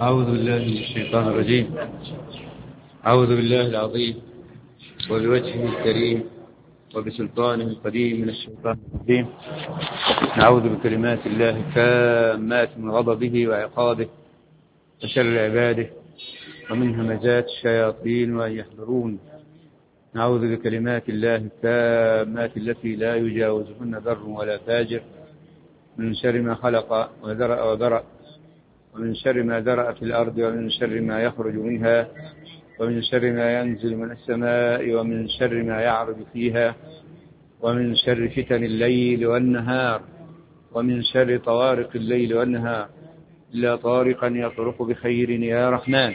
أعوذ بالله من الشيطان الرجيم. أعوذ بالله العظيم وبوجهه الكريم وبسلطانه القديم من الشيطان الرجيم. نعوذ بكلمات الله التامات من غضبه وعقابه وشر عباده ومن همزات الشياطين وأن يحضرون. نعوذ بكلمات الله التامات التي لا يجاوزهن بر ولا فاجر، من شر ما خلق وذرأ وبرأ، ومن شر ما ذرأ في الأرض، ومن شر ما يخرج منها، ومن شر ما ينزل من السماء، ومن شر ما يعرج فيها، ومن شر فتن الليل والنهار، ومن شر طوارق الليل والنهار، إلا طارقا يطرق بخير يا رحمن.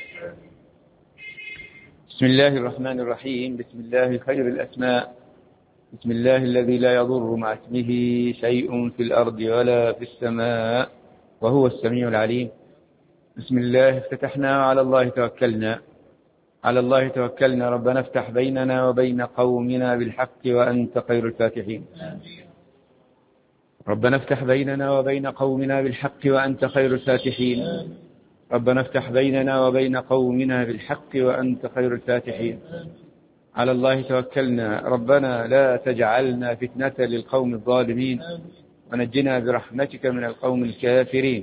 بسم الله الرحمن الرحيم. بسم الله خير الأسماء. بسم الله الذي لا يضر مع اسمه شيء في الأرض ولا في السماء وهو السميع العليم. بسم الله افتتحنا وعلى الله توكلنا. على الله توكلنا. ربنا افتح بيننا وبين قومنا بالحق وأنت خير الفاتحين. ربنا افتح بيننا وبين قومنا بالحق وأنت خير الفاتحين. ربنا افتح بيننا وبين قومنا بالحق وأنت خير الفاتحين. على الله توكلنا. ربنا لا تجعلنا فتنة للقوم الظالمين ونجنا برحمتك من القوم الكافرين.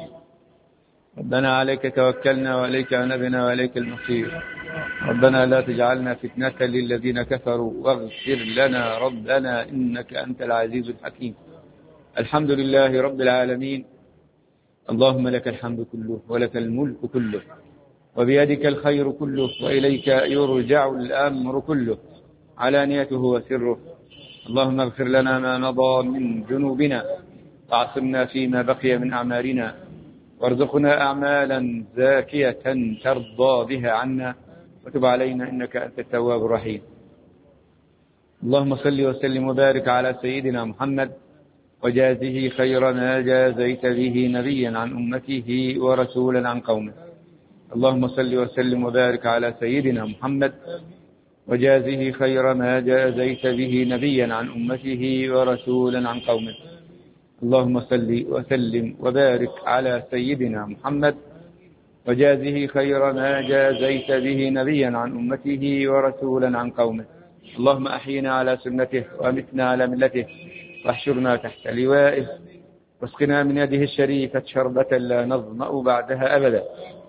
ربنا عليك توكلنا وإليك أنبنا وإليك المصير. ربنا لا تجعلنا فتنة للذين كفروا واغفر لنا ربنا إنك أنت العزيز الحكيم. الحمد لله رب العالمين. اللهم لك الحمد كله ولك الملك كله وبيدك الخير كله وإليك يرجع الأمر كله علانيته وسره. اللهم اغفر لنا ما مضى من ذنوبنا وعصمنا فيما بقي من أعمالنا وارزقنا أعمالا زاكية ترضى بها عنا وتب علينا إنك أنت التواب الرحيم. اللهم صل وسلم وبارك على سيدنا محمد وجازه خير ما جازيت به نبيا عن أمته ورسولا عن قومه. اللهم صل وسلم وبارك على سيدنا محمد وجازه خير ما جازيت به نبيا عن أمته ورسولا عن قومه. اللهم صل وسلم وبارك على سيدنا محمد وجازه خير ما جازيت به نبيا عن أمته ورسولا عن قومه. اللهم أحينا على سنته وأمتنا على ملته واحشرنا تحت لوائه واسقنا من يده الشريفة شربة لا نظمأ بعدها أبدا،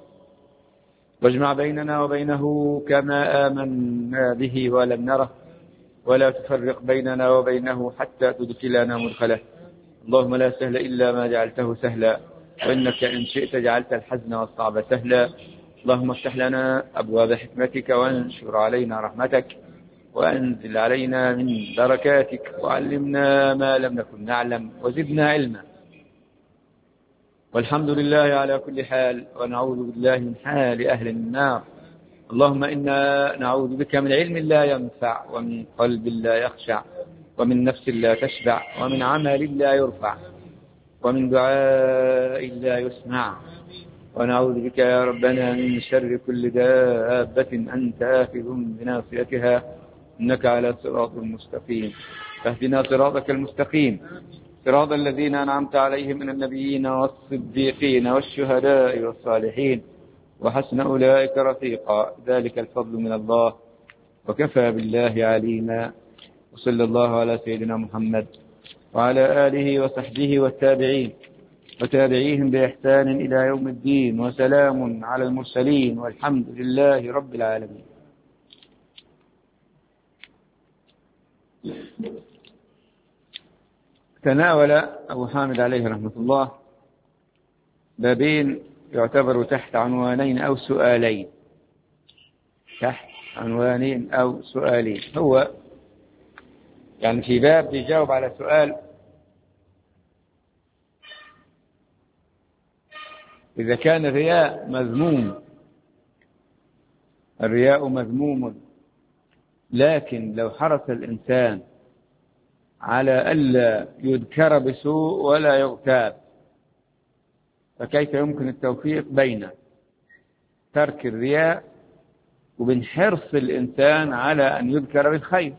واجمع بيننا وبينه كما آمنا به ولم نره، ولا تفرق بيننا وبينه حتى تدخلنا مدخله. اللهم لا سهل إلا ما جعلته سهلا، وإنك إن شئت جعلت الحزن والصعب سهلا. اللهم افتح لنا أبواب حكمتك وانشر علينا رحمتك وأنزل علينا من بركاتك وعلمنا ما لم نكن نعلم وزدنا علما. والحمد لله على كل حال، ونعوذ بالله من حال أهل النار. اللهم إنا نعوذ بك من علم لا ينفع ومن قلب لا يخشع ومن نفس لا تشبع ومن عمل لا يرفع ومن دعاء لا يسمع. ونعوذ بك يا ربنا من شر كل دابة أنت آخذ بناصيتها إنك على صراط مستقيم. فاهدنا صراطك المستقيم، صراط الذين أنعمت عليهم من النبيين والصديقين والشهداء والصالحين وحسن أولئك رفيقا. ذلك الفضل من الله وكفى بالله عليما. وصلى الله على سيدنا محمد وعلى آله وصحبه والتابعين وتابعيهم بإحسان إلى يوم الدين، وسلام على المرسلين والحمد لله رب العالمين. تناول أبو حامد عليه رحمة الله بابين يعتبروا تحت عنوانين أو سؤالين. تحت عنوانين أو سؤالين. هو يعني في باب يجاوب على سؤال: إذا كان الرياء مذموم، الرياء مذموم، لكن لو حرص الإنسان على ألا يذكر بسوء ولا يغتاب، فكيف يمكن التوفيق بين ترك الرياء وبين حرص الإنسان على أن يذكر بالخير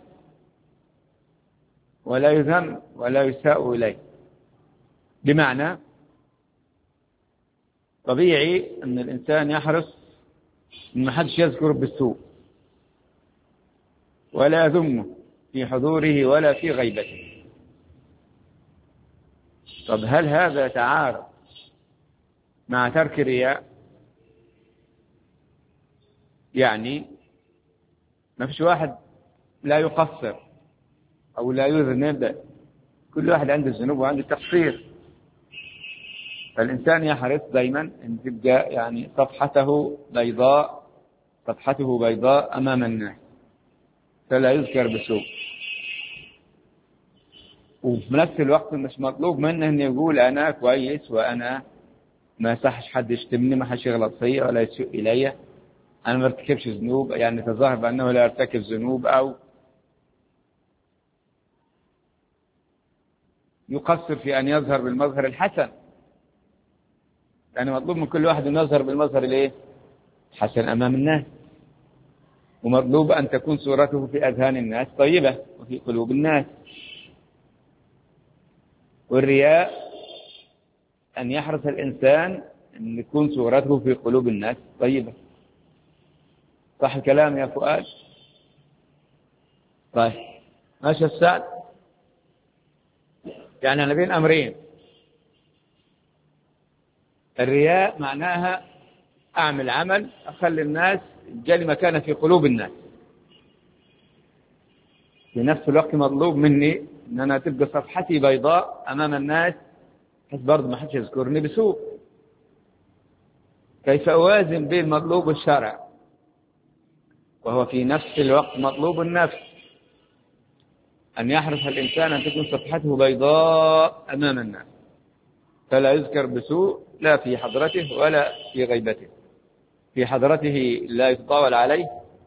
ولا يذم ولا يساء إليه؟ بمعنى طبيعي أن الإنسان يحرص أن ما حدش يذكر بالسوء ولا يذمه في حضوره ولا في غيبته. طب هل هذا تعارض مع ترك الرياء؟ يعني ما فيش واحد لا يقصر أو لا يذنب، كل واحد عنده الذنوب وعنده تقصير. فالإنسان يحرص دائما أن تبقى يعني صفحته بيضاء أمام الناس، فلا يذكر بسوء. وفي نفس الوقت مش مطلوب منه أن يقول أنا كويس وأنا ما صحش حد يشتمني، ما حدش يغلط فيا ولا يسوء إلي، أنا ما ارتكبش ذنوب، يعني تظاهر بأنه لا يرتكب ذنوب أو يقصر في أن يظهر بالمظهر الحسن. يعني مطلوب من كل واحد أن يظهر بالمظهر الإيه؟ حسن أمام الناس، ومطلوب أن تكون صورته في أذهان الناس طيبة وفي قلوب الناس. والرياء أن يحرص الإنسان أن يكون صورته في قلوب الناس طيبة. صح الكلام يا فؤاد؟ طيب ماشي السعد. يعني أنا بين أمرين، الرياء معناها أعمل عمل أخلي الناس جالي مكانة في قلوب الناس، في نفس الوقت مطلوب مني أن أنا تبقى صفحتي بيضاء أمام الناس، بس برضه ما حدش يذكرني بسوء. كيف أوازن بين مطلوب الشرع وهو في نفس الوقت مطلوب النفس؟ أن يحرص الإنسان أن تكون صفحته بيضاء أمام الناس، فلا يذكر بسوء لا في حضرته ولا في غيبته. في حضرته لا يتطاول عليه،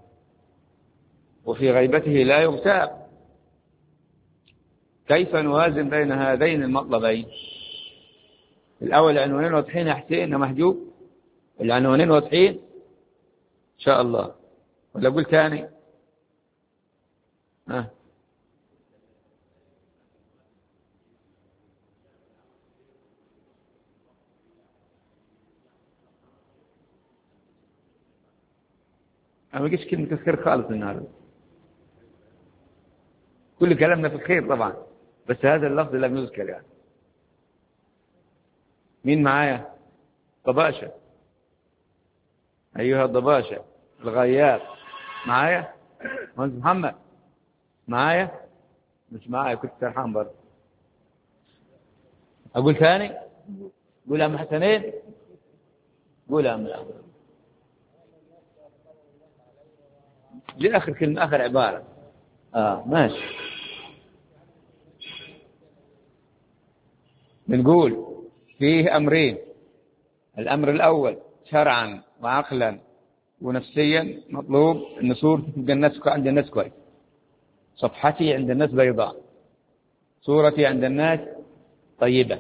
وفي غيبته لا يغتاب. كيف نوازن بين هذين المطلبين؟ الأول عنوانين واضحين يا حسين يا محجوب، العنوانين واضحين إن شاء الله، ولا أقول ثاني؟ أنا ما قلتش كلمة الخير خالص النهارده، كل كلامنا في الخير طبعا، بس هذا اللفظ لم يذكر. يعني مين معايا؟ ضباشة، أيها الضباشة الغياب معايا؟ مهندس محمد معايا؟ مش معايا، كنت سرحان برضه. أقول ثاني؟ قول يا أم حسنين، قول يا أم الأمر. دي آخر كلمة، آخر عبارة. ماشي. بنقول فيه أمرين، الأمر الأول شرعا وعقلا ونفسيا مطلوب أن صورتي تبقى الناس عند الناس كويس، صفحتي عند الناس بيضاء، صورتي عند الناس طيبة.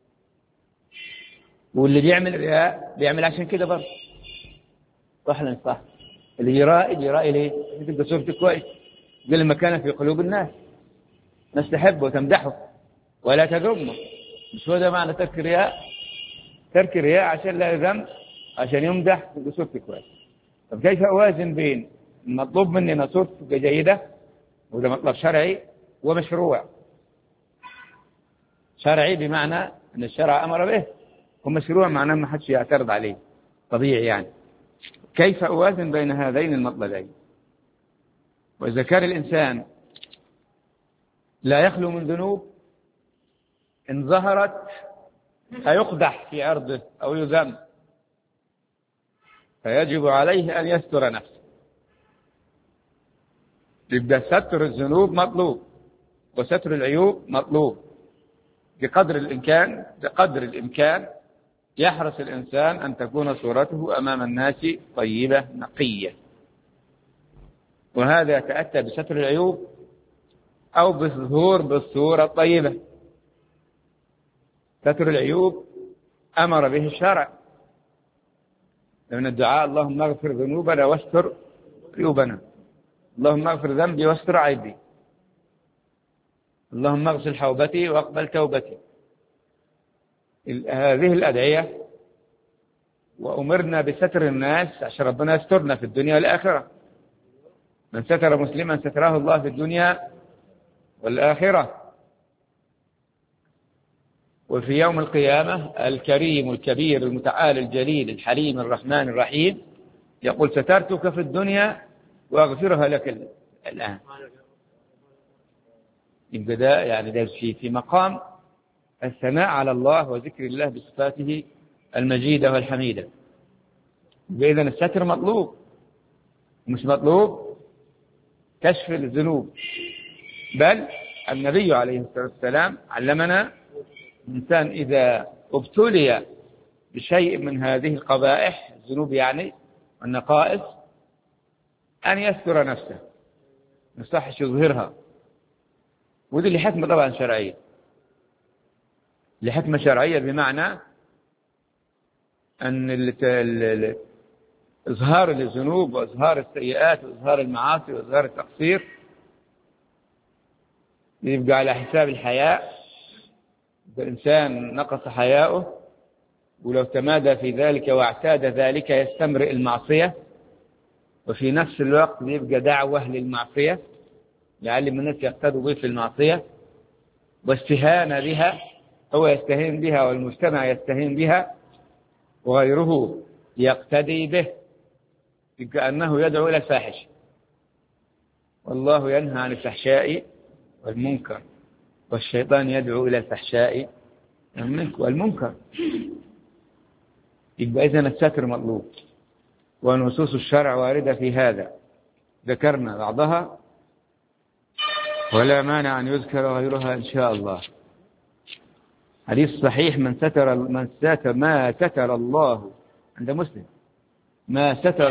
واللي بيعمل رياء بيعمل عشان كده برضه، صح ولا مش صح؟ اللي يرائي ليه؟ تبقى صورته كويس، يقل مكانه في قلوب الناس، الناس تحبه وتمدحه ولا تذمه. مش هو ده معنى ترك الرياء؟ ترك الرياء عشان لا يذم، عشان يمدح تبقى صورته كويس. طب كيف أوازن بين المطلوب مني أن صورتي تبقى جيدة، وده مطلب شرعي ومشروع؟ شرعي بمعنى أن الشرع أمر به، ومشروع معناه ما حدش يعترض عليه، طبيعي يعني. كيف أوازن بين هذين المطلبين؟ وإذا كان الإنسان لا يخلو من ذنوب، إن ظهرت فيقدح في عرضه أو يذم، فيجب عليه أن يستر نفسه. يبقى ستر الذنوب مطلوب وستر العيوب مطلوب. بقدر الإمكان يحرص الإنسان أن تكون صورته أمام الناس طيبة نقية، وهذا يتأتى بستر العيوب أو بالظهور بالصورة الطيبة. ستر العيوب أمر به الشرع، من الدعاء اللهم اغفر ذنوبنا واستر عيوبنا، اللهم اغفر ذنبي واستر عيبي، اللهم اغسل حوبتي واقبل توبتي. هذه الأدعية وأمرنا بستر الناس عشان ربنا يسترنا في الدنيا والآخرة. من ستر مسلما ستره الله في الدنيا والآخرة. وفي يوم القيامة الكريم الكبير المتعال الجليل الحليم الرحمن الرحيم يقول سترتك في الدنيا وأغفرها لك الآن. يبقى ده يعني ده في مقام الثناء على الله وذكر الله بصفاته المجيدة والحميدة. إذا الستر مطلوب، مش مطلوب كشف الذنوب. بل النبي عليه الصلاة والسلام علمنا الإنسان إذا ابتلي بشيء من هذه القبائح الذنوب يعني النقائص أن يستر نفسه، ما يصحش يظهرها. ودي لحكمة طبعا شرعية، لحكمة شرعية بمعنى أن إظهار الذنوب وإظهار السيئات وإظهار المعاصي وإظهار التقصير يبقى على حساب الحياء. الإنسان نقص حياؤه، ولو تمادى في ذلك واعتاد ذلك يستمرئ المعصية، وفي نفس الوقت يبقى دعوة للمعصية يعلم الناس يقتدوا به في المعصية واستهانة بها، هو يستهين بها والمجتمع يستهين بها وغيره يقتدي به، كأنه يدعو إلى الفاحش. والله ينهى عن الفحشاء والمنكر والشيطان يدعو إلى الفحشاء والمنكر. يبقى إذن الستر مطلوب، ونصوص الشرع واردة في هذا ذكرنا بعضها ولا مانع أن يذكر غيرها إن شاء الله. حديث صحيح ما ستر الله عند مسلم، ما ستر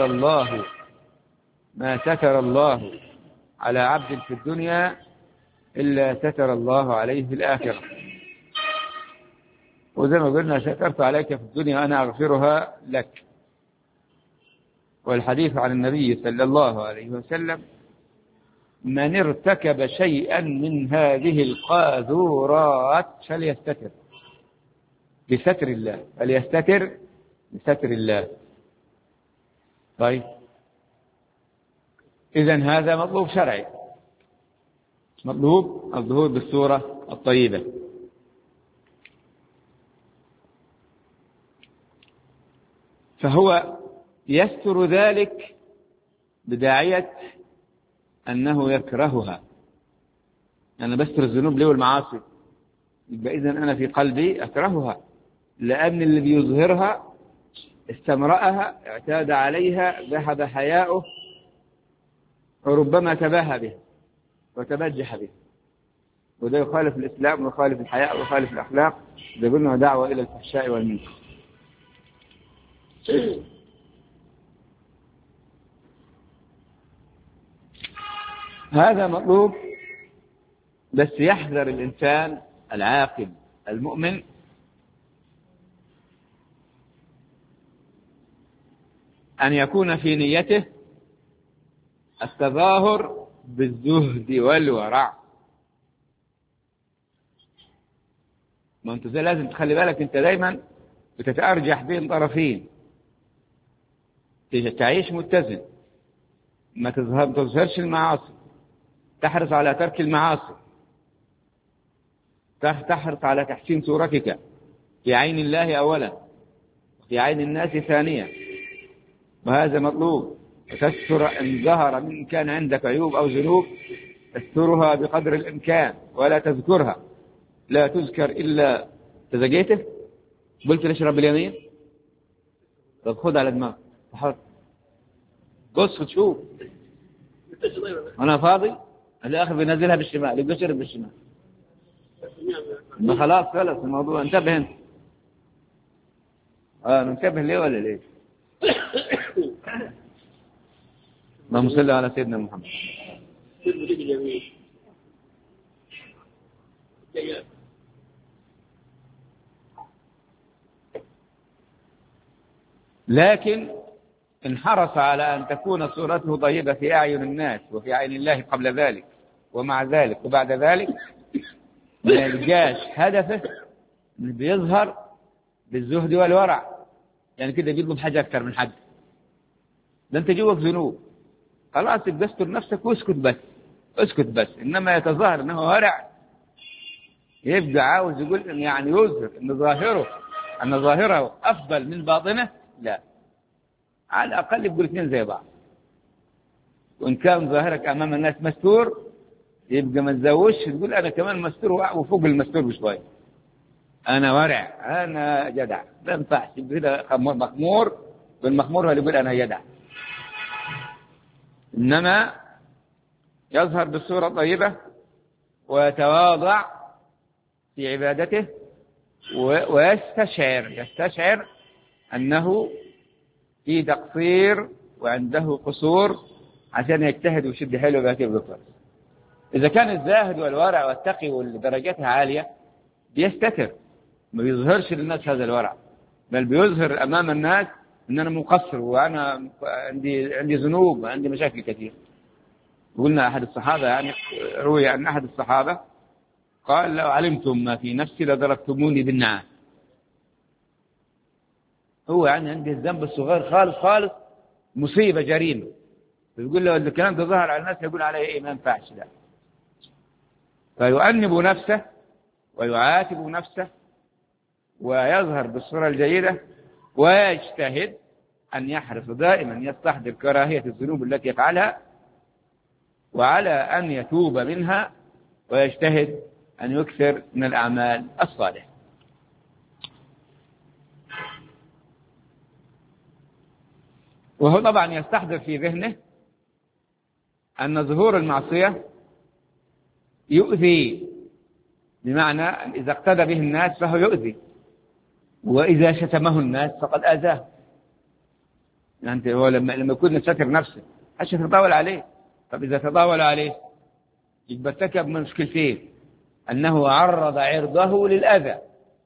الله على عبد في الدنيا إلا ستر الله عليه في الآخرة. وزي ما قلنا سترت عليك في الدنيا أنا أغفرها لك. والحديث عن النبي صلى الله عليه وسلم من ارتكب شيئا من هذه القاذورات فليستتر بستر الله، فليستتر بستر الله. طيب إذن هذا مطلوب شرعي، مطلوب الظهور بالصورة الطيبة. فهو يستر ذلك بداعية أنه يكرهها. أنا بستر الذنوب ليه والمعاصي؟ يبقى إذن أنا في قلبي أكرهها، لأن اللي بيظهرها استمرأها اعتاد عليها ذهب حياؤه وربما تباهى به وتبجح به، وده يخالف الإسلام ويخالف الحياء ويخالف الأخلاق. ده قلنا دعوة إلى الفحشاء والمنكر. هذا مطلوب، بس يحذر الإنسان العاقل المؤمن أن يكون في نيته التظاهر بالزهد والورع. ما أنت زي لازم تخلي بالك، أنت دايما بتتأرجح بين طرفين، تعيش متزن، ما تظهرش المعاصي، تحرص على ترك المعاصي، تحرص على تحسين صورتك في عين الله أولا وفي عين الناس ثانيا، وهذا مطلوب. وتستر إن ظهر من كان عندك عيوب أو ذنوب تسترها بقدر الإمكان ولا تذكرها، لا تذكر إلا تزكيته. قلت ليش رب اليمين؟ طب خذ على دماغك تحط قص وتشوف أنا فاضي الآخر بينزلها بالشمال يبقى شرب بالشمال. ما خلاص خلص الموضوع، انتبه انت. ننتبه ليه ولا ليه؟ اللهم صل على سيدنا محمد. لكن إن حرص على أن تكون صورته طيبة في أعين الناس وفي عين الله قبل ذلك ومع ذلك وبعد ذلك، ما يلقاش هدفه بيظهر بالزهد والورع، يعني كده بيطلب حاجة أكثر من حد. ده أنت جوك ذنوب، خلاص تبقى استر نفسك واسكت بس، اسكت بس. إنما يتظاهر أنه ورع، يبقى عاوز يقول إن يعني يظهر أن ظاهره أفضل من باطنه. لا، على الأقل يقول اثنين زي بعض. وإن كان ظاهرك أمام الناس مستور، يبقى ما تزوجش تقول أنا كمان مستور وفوق المستور بشوية، أنا ورع، أنا جدع. ما ينفعش كده مخمور، والمخمور هو اللي يقول أنا جدع. إنما يظهر بالصورة طيبة ويتواضع في عبادته، ويستشعر أنه في تقصير وعنده قصور، عشان يجتهد ويشد حيله ويأتي بالخير. إذا كان الزاهد والورع والتقي والدرجاتها عالية بيستتر، ما بيظهرش للناس هذا الورع، بل بيظهر أمام الناس أن أنا مقصر وأنا عندي ذنوب وعندي مشاكل كثير. قلنا أحد الصحابة، يعني روي عن أحد الصحابة قال: لو علمتم ما في نفسي لضربتموني بالنعال. هو يعني عنده الذنب الصغير خالص خالص، مصيبة جريمة، يقول له الكلام ده ظهر على الناس يقول عليه إيه؟ ما ينفعش. لا، فيؤنب نفسه ويعاتب نفسه ويظهر بالصورة الجيدة، ويجتهد أن يحرص دائما يستحضر كراهية الذنوب التي يفعلها، وعلى أن يتوب منها، ويجتهد أن يكثر من الأعمال الصالحة. وهو طبعا يستحضر في ذهنه أن ظهور المعصية يؤذي، بمعنى إذا اقتدى به الناس فهو يؤذي، وإذا شتمه الناس فقد آذاه. يعني هو لما يكون ستر نفسه حش يتطاول عليه. طب إذا تطاول عليه يبقى ارتكب مشكلتين: أنه عرض عرضه للأذى،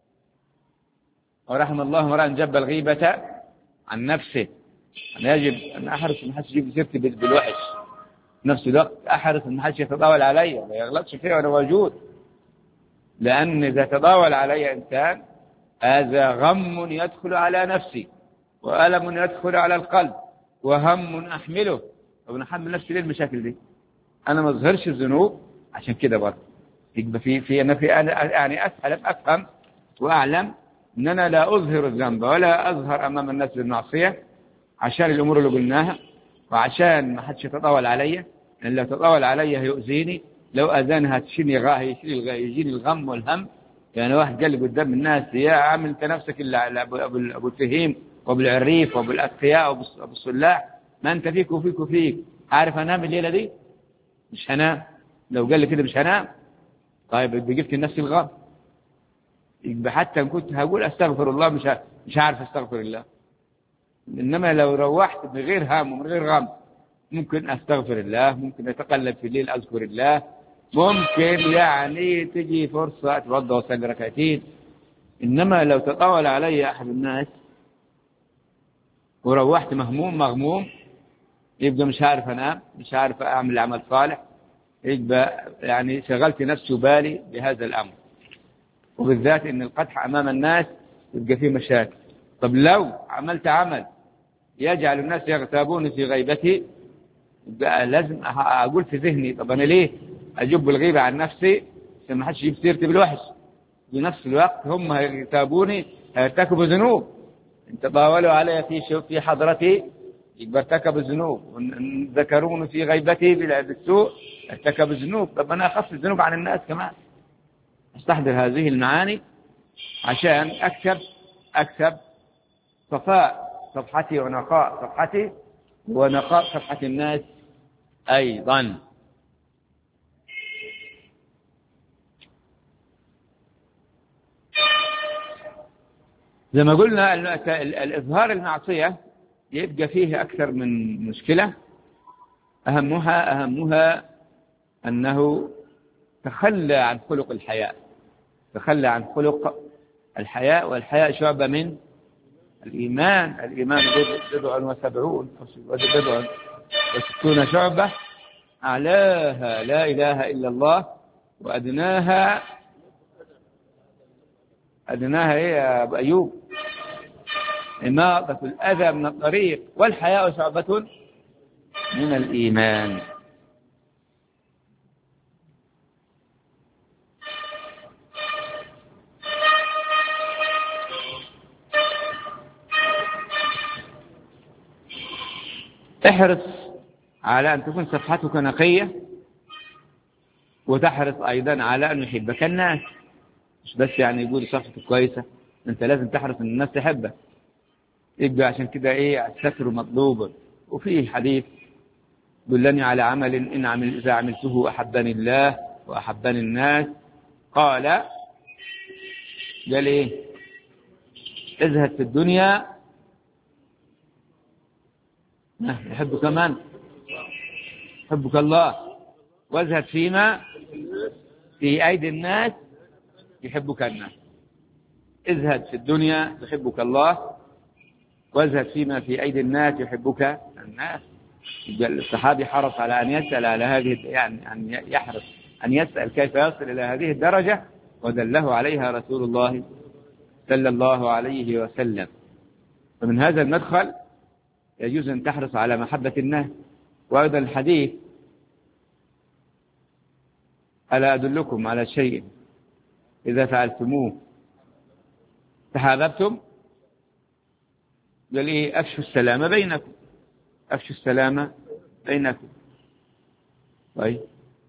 ورحم الله امرأ جب الغيبة عن نفسه. أنا يجب أن أحرص أن حدش يجيب سيرتي بالوحش، نفس الوقت أحرص أن حدش يتطاول علي ما يغلطش فيه وأنا موجود، لأن إذا تطاول علي إنسان هذا غم يدخل على نفسي، وألم يدخل على القلب، وهم أحمله. طب نحمل نفسي ليه المشاكل دي؟ أنا ما أظهرش الذنوب عشان كده برضه. يبقى أنا يعني أفهم وأعلم أن أنا لا أظهر الذنب ولا أظهر أمام الناس بالمعصية، عشان الأمور اللي قلناها، وعشان ما حدش يتطاول علي، لأن لو تطاول علي هيؤذيني، لو أذاني يجيني الغم والهم. يعني واحد قال لي قدام الناس: يا عم أنت نفسك إلا أبو الفهيم وأبو العريف وأبو الأتقياء وأبو الصلاح، ما أنت فيك وفيك وفيك، عارف أنام الليلة دي؟ مش هنام. لو قال لي كده مش هنام، طيب جبت لنفسي الغم. يبقى حتى إن كنت هقول أستغفر الله مش عارف أستغفر الله. إنما لو روحت من غير هم ومن غير غم، ممكن أستغفر الله، ممكن أتقلب في الليل أذكر الله، ممكن يعني تجي فرصة أتوضأ وأصلي ركعتين. إنما لو تطاول علي أحد الناس وروحت مغموم، يبقى مش عارف أنام، مش عارف أعمل عمل صالح، يبقى يعني شغلت نفسي وبالي بهذا الأمر. وبالذات إن القدح أمام الناس يبقى فيه مشاكل. طب لو عملت عمل يجعل الناس يغتابون في غيبتي، يبقى لازم أقول في ذهني: طب أنا ليه أجب الغيبة عن نفسي عشان ما حدش يجيب سيرتي بالوحش؟ بنفس الوقت هم هيغتابوني، هيرتكبوا ذنوب. إن تطاولوا علي في حضرتي يبقى ارتكبوا الذنوب، وإن ذكروني في غيبتي بالسوء ارتكبوا الذنوب. طب أنا أخف الذنوب عن الناس كمان. استحضر هذه المعاني عشان أكسب صفاء صفحتي ونقاء صفحتي ونقاء صفحة الناس أيضا. زي ما قلنا الإظهار المعصية يبقى فيه أكثر من مشكلة، أهمها أنه تخلى عن خلق الحياء، تخلى عن خلق الحياء. والحياء شعبة من الإيمان 70 شعبة، أعلاها لا إله إلا الله، وأدناها إيه يا أبو أيوب؟ إماطة الأذى من الطريق، والحياء شعبة من الإيمان. احرص على أن تكون صفحتك نقية، وتحرص أيضا على أن يحبك الناس، مش بس يعني يقول صفحتك كويسة، أنت لازم تحرص أن الناس تحبك. يبقى عشان كده الستر مطلوب. وفيه حديث دلني على عمل إذا عملته أحبني الله وأحبني الناس. قال ازهد في الدنيا يحبك من؟ يحبك الله. وازهد فيما في أيدي الناس يحبك الناس. ازهد في الدنيا يحبك الله، وازهد فيما في أيدي الناس يحبك الناس. الصحابي حرص على أن يسأل على هذه، يعني أن يحرص أن يسأل كيف يصل إلى هذه الدرجة، ودله عليها رسول الله صلى الله عليه وسلم. ومن هذا المدخل يجوز أن تحرص على محبة الناس. وأيضا الحديث ألا أدلكم على شيء إذا فعلتموه تحاببتم؟ قال أفشوا السلام بينكم. أفشوا السلام بينكم. طيب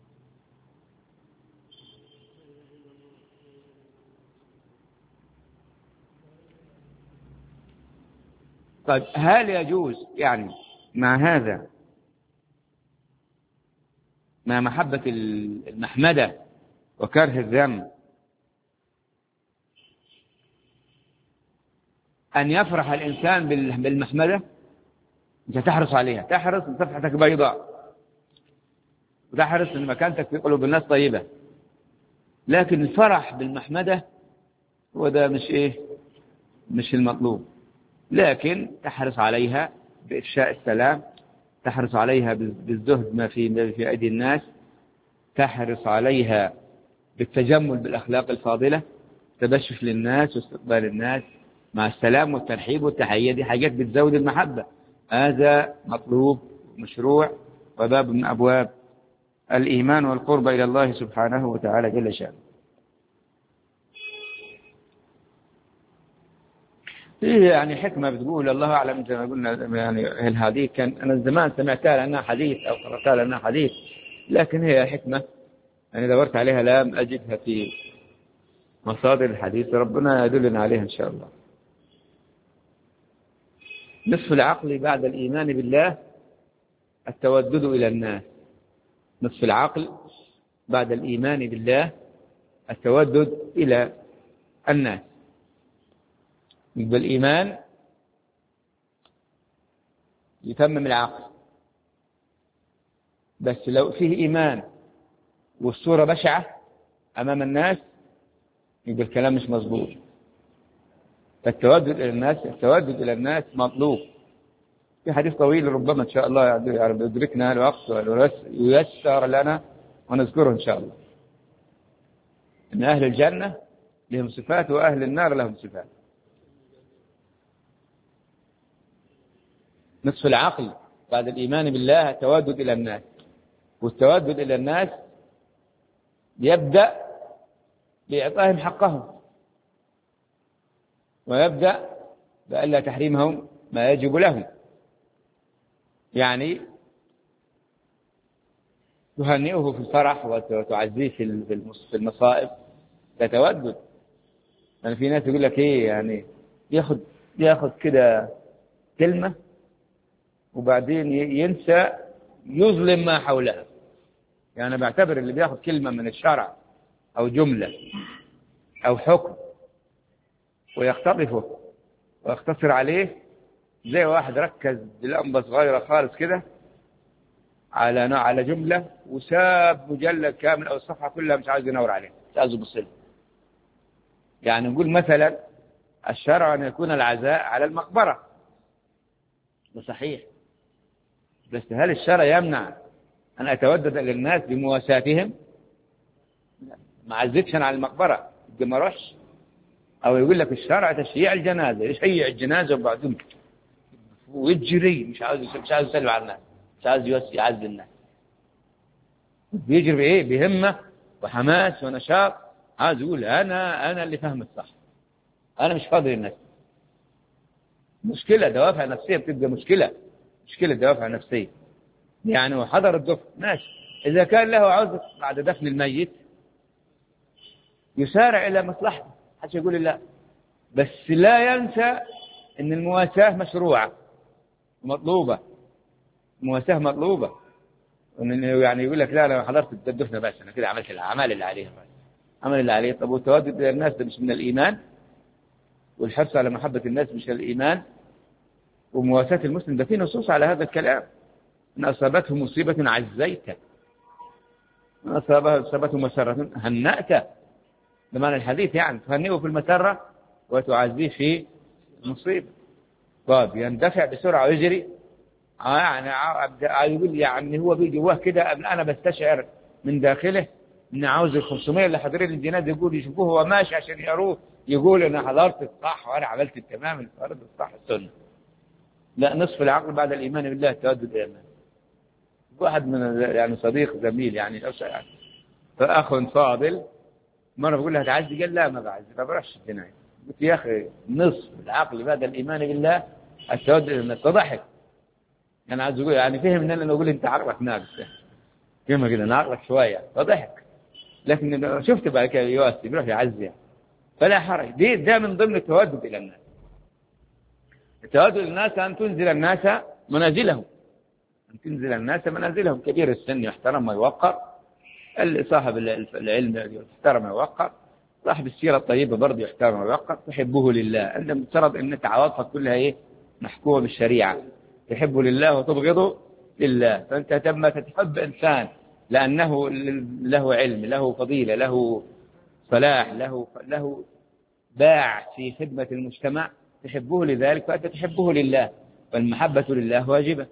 هل يجوز يعني مع هذا، مع محبة المحمدة وكره الذم، أن يفرح الإنسان بالمحمدة؟ أنت تحرص عليها، تحرص أن صفحتك بيضاء، وتحرص أن مكانتك في قلوب الناس طيبة. لكن الفرح بالمحمدة هو ده مش المطلوب. لكن تحرص عليها بإفشاء السلام، تحرص عليها بالزهد ما في أيدي الناس، تحرص عليها بالتجمل بالأخلاق الفاضلة، تبشش للناس واستقبال الناس مع السلام والترحيب والتحية. دي حاجات بتزود المحبة. هذا مطلوب مشروع وباب من أبواب الإيمان والقرب إلى الله سبحانه وتعالى جل شأنه. فيه يعني حكمة بتقول الله أعلم، زي ما قلنا يعني هذه كان أنا زمان سمعتها لأنها حديث أو قرأتها لأنها حديث، لكن هي حكمة يعني دورت عليها لم أجدها في مصادر الحديث، ربنا يدلنا عليها إن شاء الله. نصف العقل بعد الإيمان بالله التودد إلى الناس. نصف العقل بعد الإيمان بالله التودد إلى الناس. يبقى الإيمان يتمم العقل، بس لو فيه إيمان والصورة بشعة أمام الناس يبقى الكلام مش مظبوط. التودد إلى الناس مطلوب. في حديث طويل ربما إن شاء الله يعني يدركنا الوقت وييسر لنا ونذكره إن شاء الله، إن أهل الجنة لهم صفات وأهل النار لهم صفات. نصف العقل بعد الإيمان بالله التودد إلى الناس، والتودد إلى الناس يبدأ بإعطائهم حقهم، ويبدأ بألا تحريمهم ما يجب لهم. يعني تهنئه في الفرح وتعزيه في المصائب، تتودد. يعني في ناس يقول لك يعني ياخد كده كلمة وبعدين ينسى يظلم ما حولها. يعني بعتبر اللي بياخد كلمة من الشرع أو جملة أو حكم ويختطفه ويختصر عليه، زي واحد ركز بالأنبة صغيرة خالص كده على جملة وساب مجلد كامل أو الصفحة كلها مش عايز ينور عليه، مش عايز يبص. يعني نقول مثلا الشرع أن يكون العزاء على المقبرة، ده صحيح، بس هل الشرع يمنع أن أتودد إلى الناس بمواساتهم؟ ما عزتش على المقبرة ما اروحش. أو يقول لك الشرع تشييع الجنازة، يشيع الجنازة وبعدين ويجري مش عاوز يسلم على الناس، مش عاوز يعذب الناس، بيجري بإيه؟ بهمة وحماس ونشاط، عاوز يقول أنا اللي فهم الصح، أنا مش فاضي للناس. مشكلة دوافع نفسية، بتبقى مشكلة دوافع نفسية. يعني وحضر الدفن ماشي، إذا كان له عذر بعد دفن الميت يسارع إلى مصلحته، حتى يقول لا، بس لا ينسى أن المواساة مشروعة مطلوبة، المواساة مطلوبة. يعني يقول لك لا أنا حضرت الدفن بس أنا كده عملت الأعمال اللي عليها، عمل اللي عليه. طب والتودد الناس ده مش من الإيمان؟ والحرص على محبة الناس مش من الإيمان؟ ومواساة المسلم ده في نصوص على هذا الكلام، إن أصابته مصيبة عزيت، إن أصابته مسرة هنأت، بمعنى الحديث يعني تهنئه في المسرة وتعزيه في المصيبة. طيب يندفع بسرعة ويجري، يعني يقول يعني هو بيجي جواه كده، أنا بستشعر من داخله إن عاوز ال 500 اللي حاضرين الجنازة يقول يشوفوه هو ماشي عشان يروه، يقول أنا حضرت الصح وأنا عملت التمام، فرض الصح السنة. لا، نصف العقل بعد الإيمان بالله التودد إلى الناس. واحد من يعني صديق زميل يعني فأخ فاضل مرة بقول له هتعزي؟ قال لا ما بعزي، ما بروحش الجنازة. قلت يا أخي نصف العقل بعد الإيمان بالله التودد إلى الناس. فضحك، أنا عايز أقول يعني فهم إن أنا لو أقول أنت عقلك ناقص، كلمة كده أنا عقلك شوية، فضحك. لكن شفت بقى كيف يواسي بيروح يعزي، فلا حرج. ده من ضمن التودد إلى الناس. التودد إلى الناس أن تنزل الناس منازلهم، أن تنزل الناس منازلهم. كبير السن يحترم ويوقر، صاحب العلم يحترم ويوقر، صاحب السيرة الطيبة برضه يحترم ويوقر. تحبه لله، أنت مفترض أن تعاطفك كلها إيه؟ محكومة بالشريعة. تحبه لله وتبغضه لله. فأنت تم تحب إنسان لأنه له علم، له فضيلة، له صلاح، له باع في خدمة المجتمع، تحبه لذلك، فأنت تحبه لله. والمحبة لله واجبة،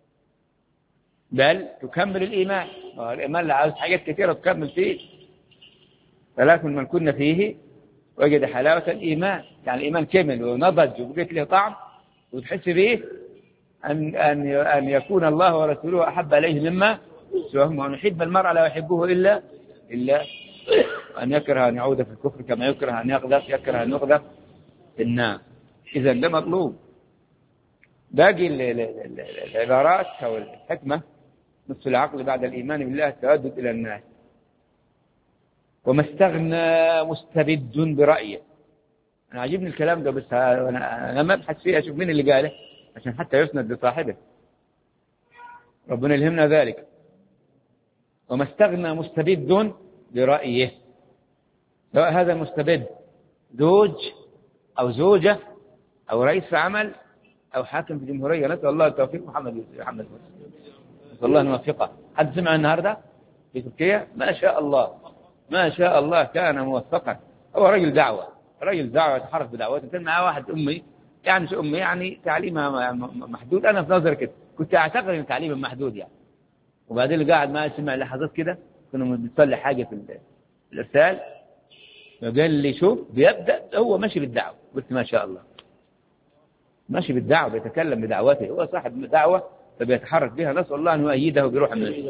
بل تكمل الإيمان. الإيمان لا عاوز حاجات كثيرة تكمل فيه. ولكن من كنا فيه وجد حلاوة الإيمان، يعني الإيمان كمل ونضج وبقيت له طعم، وتحس به أن يكون الله ورسوله أحب عليه مما سواهم، وأن يحب المرء لا يحبه إلا وأن يكره أن يعود في الكفر كما يكره أن يقذف في النار. إذا ده مطلوب. باقي العبارات أو الحكمة: نصف العقل بعد الإيمان بالله التودد إلى الناس. وما استغنى مستبد برأيه. أنا عجبني الكلام ده، بس أنا ما أبحث فيه أشوف مين اللي قاله عشان حتى يسند لصاحبه، ربنا يلهمنا ذلك. وما استغنى مستبد برأيه، سواء هذا المستبد زوج أو زوجة أو رئيس عمل أو حاكم في جمهورية، نسأل الله التوفيق. محمد نسأل الله أن يوفقه. حد سمع النهاردة في تركيا؟ ما شاء الله كان موفقا. هو رجل دعوة يتحرك بدعوته. كان معاه واحد أمي، يعني شو أمي يعني تعليمها محدود. أنا في نظري كده كنت أعتقد أن تعليمه محدود يعني. وبعدين اللي قاعد معي سمع لحظات كده، كنا بنصلي حاجة في الإرسال، فقال لي شوف بيبدأ هو ماشي بالدعوة. قلت ما شاء الله، ماشي بالدعوة، بيتكلم بدعوته، هو صاحب دعوة فبيتحرك بها. نسأل الله أن يؤيده بروح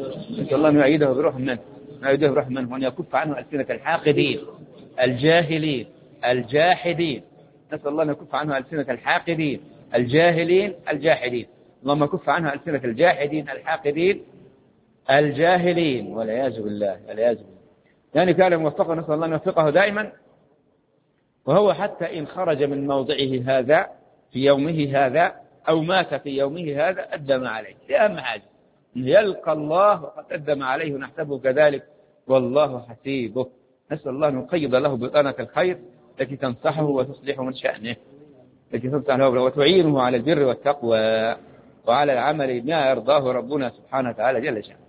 منه، وأن يكف عنه ألسنة الحاقدين الجاهلين الجاحدين. نسأل الله أن يكف عنه ألسنة الحاقدين الجاهلين الجاحدين. اللهم كف عنه ألسنة الجاحدين الحاقدين الجاهلين، والعياذ بالله. يعني كان موفقا، نسأل الله أن يوفقه دائما. وهو حتى إن خرج من موضعه هذا في يومه هذا أو مات في يومه هذا أدى ما عليه. دي أهم حاجة، يلقى الله وقد أدى ما عليه، ونحسبه كذلك والله حسيبه. نسأل الله أن يقيض له بطانة الخير التي تنصحه وتصلح من شأنه، التي تنصح له وتعينه على البر والتقوى وعلى العمل بما يرضاه ربنا سبحانه وتعالى جل شأنه.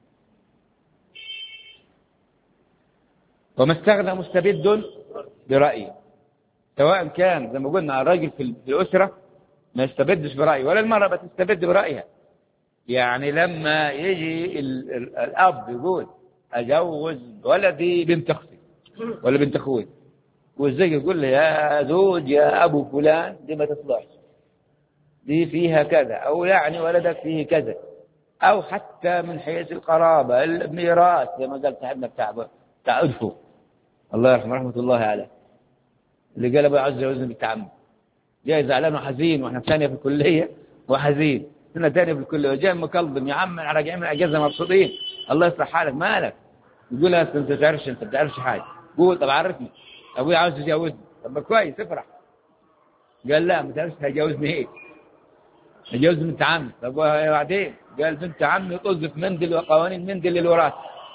وما استغنى مستبد برأيه، سواء كان زي ما قلنا الرجل في الأسرة ما يستبدش برأيه، ولا المرأة بتستبد برأيها. يعني لما يجي الأب يقول أجوز ولدي بنت أختي ولا بنت أخوي، والزوج يقول له يا زوج يا أبو فلان دي ما تصلحش، دي فيها كذا، أو يعني ولدك فيه كذا، أو حتى من حيث القرابة الميراث زي ما قال صاحبنا بتاع أدفو الله يرحمه رحمة الله عليه، اللي قال أبو عز وجل بالتعمد، جاي زعلان وحزين وإحنا ثانية في الكلية وحزين، سنة ثانية في الكلية وجاي مكلضم يا عم راجعين من أجازة مبسوطين الله يصلح حالك مالك، يقول له أنت بتعرفش حاجة، قول طب عرفني أبوي عاوز يجوزني، طب كويس افرح، قال لا ما تعرفش هيجوزني إيه، هيجوز بنت عمي، طب وبعدين قال بنت عمي طز في مندل وقوانين مندل للوراث،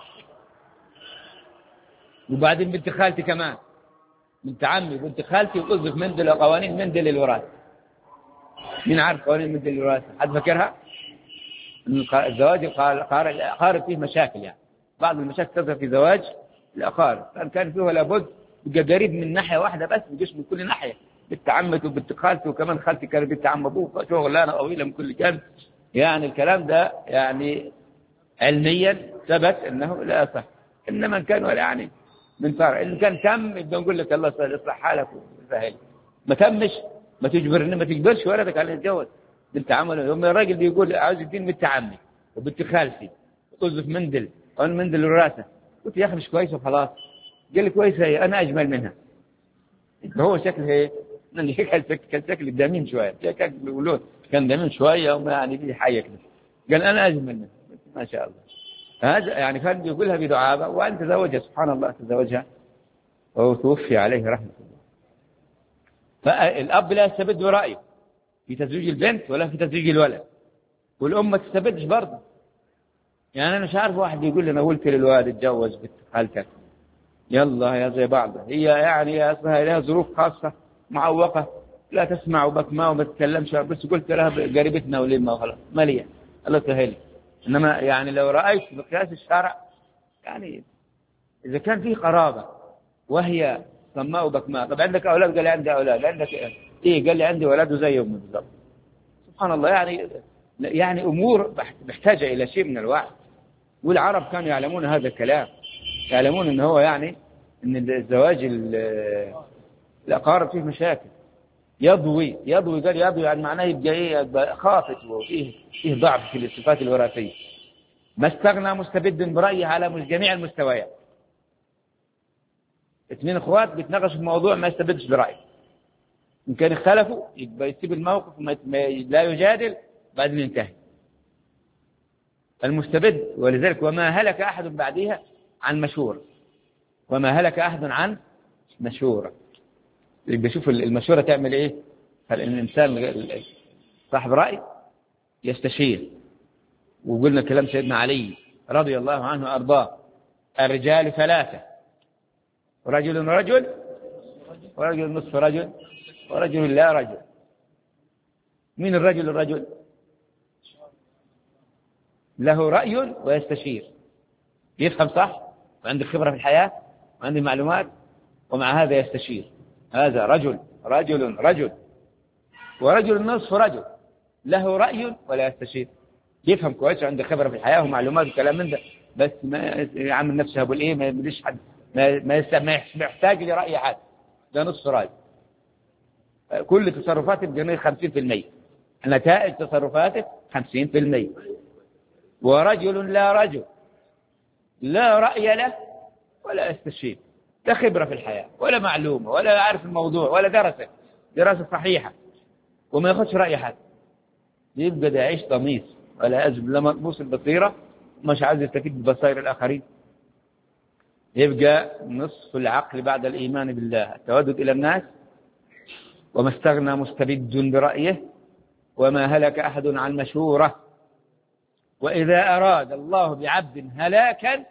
وبعدين بنت خالتي كمان، بنت عمي بنت خالتي وطز في مندل وقوانين مندل للوراث. مين عارف قوانين مندل للوراث؟ حد فاكرها؟ الزواج الأقارب فيه مشاكل، يعني بعض المشاكل تظهر في زواج الأقارب، كان فيه لابد يبقى قريب من ناحية واحدة بس، مش من كل ناحية، بنت عمته وبنت خالته وكمان خالتي كانت بنت عم أبوه، شغلانة طويلة من كل جانب. يعني الكلام ده يعني علميا ثبت أنه لا صح، إنما كان ولا يعني من فرع، إن كان تم يبقى نقول لك الله يصلح حالك ويسهل، ما تمش ما تجبرش ولدك على يتجوز بنت عمله. يوم الراجل بيقول عاوز الدين بنت عمي وبنت خالتي وطز في مندل وأنا مندل الراسة، قلت يا أخي مش كويس وخلاص، قال لي كويسة هي أنا أجمل منها، هو شكل هي كان شكل دميم شوية، كان دميم شوية وما يعني دي حية كده، قال أنا أجمل منها ما شاء الله. هذا يعني كان يقولها بدعابة، وأن تزوجها سبحان الله تزوجها وهو توفي عليه رحمة الله. فالأب لا يستبد برأيه في تزويج البنت ولا في تزويج الولد، والأم ما تستبدش برضه. يعني أنا مش عارف واحد يقول لي أنا قلت للوالد اتجوز بنت خالتك، يلا يا زي بعض، هي يعني أصلها لها ظروف خاصة معوقة لا تسمع وبكما وما تتكلمش، بس قلت لها قريبتنا ولما خلاص مالية الله سهل. إنما يعني لو رأيت بقياس الشرع، يعني إذا كان فيه قرابة وهي سماء وبكماء، طب عندك أولاد قال لي عندي أولاد، عندك إيه قال لي عندي أولاد زي أمي بالضبط، سبحان الله. يعني أمور محتاجة إلى شيء من الوعي، والعرب كانوا يعلمون هذا الكلام، يعلمون إن هو يعني إن الزواج الأقارب فيه مشاكل، يضوي قال يضوي يعني معناه يبقى إيه، يبقى خافت وفيه ضعف في الصفات الوراثية. ما استغنى مستبد برأيه على جميع المستويات، اثنين اخوات بيتناقشوا في موضوع ما يستبدش برأيه، إن كان اختلفوا يبقى يسيب الموقف لا يجادل بعدين ينتهي المستبد. ولذلك وما هلك أحد بعدها عن مشورة، وما هلك أحد عن مشورة. يبقى شوف المشورة تعمل إيه، الإنسان صاحب رأي يستشير. وقلنا كلام سيدنا علي رضي الله عنه وأرضاه، الرجال ثلاثة، رجل ورجل نصف رجل ورجل لا رجل. من الرجل له رأي ويستشير، يفهم صح وعنده خبرة في الحياة وعنده معلومات، ومع هذا يستشير، هذا رجل. ورجل نصف رجل له رأي ولا يستشير، يفهم كويس وعنده خبرة في الحياة ومعلومات وكلام من ده، بس ما يعمل نفسه أبو الإيه، ما يمديش حد، ما يحتاج لرأي حد، ده نصف رجل. كل تصرفاته بجميع 50%، نتائج تصرفاته 50%. ورجل لا رأي له ولا يستشير، لا خبرة في الحياة ولا معلومة ولا عارف الموضوع ولا دراسة صحيحة، وما ياخدش رأي حد، يبقى ده عيش طميس ولا أزم، لا مطموس البصيرة، مش عايز يستفيد ببصائر الآخرين. يبقى نصف العقل بعد الإيمان بالله التودد إلى الناس، وما استغنى مستبد برأيه، وما هلك أحد عن مشورة. وإذا أراد الله بعبد هلاكا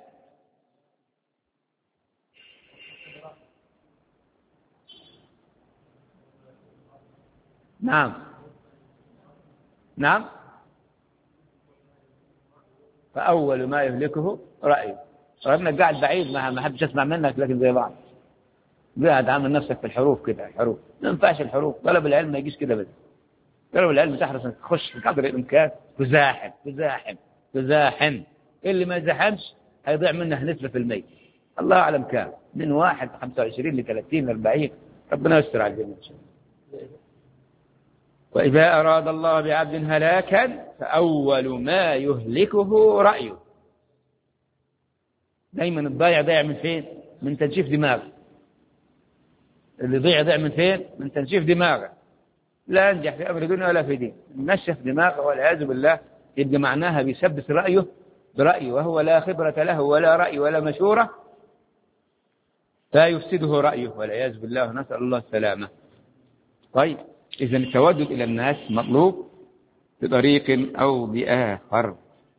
نعم فأول ما يهلكه رأيه. رغم قاعد بعيد ما حدش يسمع منك، لكن زي بعض قاعد عامل نفسك في الحروف كده، الحروف ما ينفعش، الحروف طلب العلم ما يجيش كده بس، طلب العلم تحرص انك تخش بقدر الامكان تزاحم. اللي ما يزاحمش هيضيع منه نسبة في المية، الله أعلم كام، من 1 25 ل 30 ل 40. ربنا يستر على الجميع. وإذا أراد الله بعبد هلاكا فأول ما يهلكه رأيه. دايما الضايع ضايع من فين؟ من تنشيف دماغه. اللي ضيع من فين؟ من تنشيف دماغه. لا ينجح في أمر دنيا ولا في دين. نشف دماغه والعياذ بالله، يبقى معناها بيثبت رأيه برأيه، وهو لا خبرة له ولا رأي ولا مشورة، فيفسده رأيه والعياذ بالله، نسأل الله السلامة. طيب، إذا التودد إلى الناس مطلوب بطريق أو بآخر.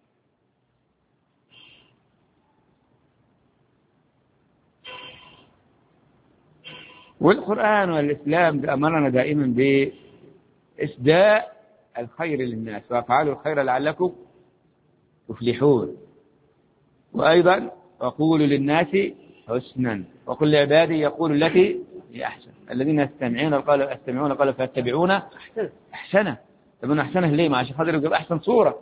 والقرآن والإسلام أمرنا دائما بإسداء الخير للناس، وافعلوا الخير لعلكم تفلحون. وأيضا وقولوا للناس حسنا وقل لعبادي يقول التي هي أحسن. الذين يستمعون القول فيتبعون أحسنه. طب أحسنه ليه؟ ما عشان خاطر يبقى أحسن صورة.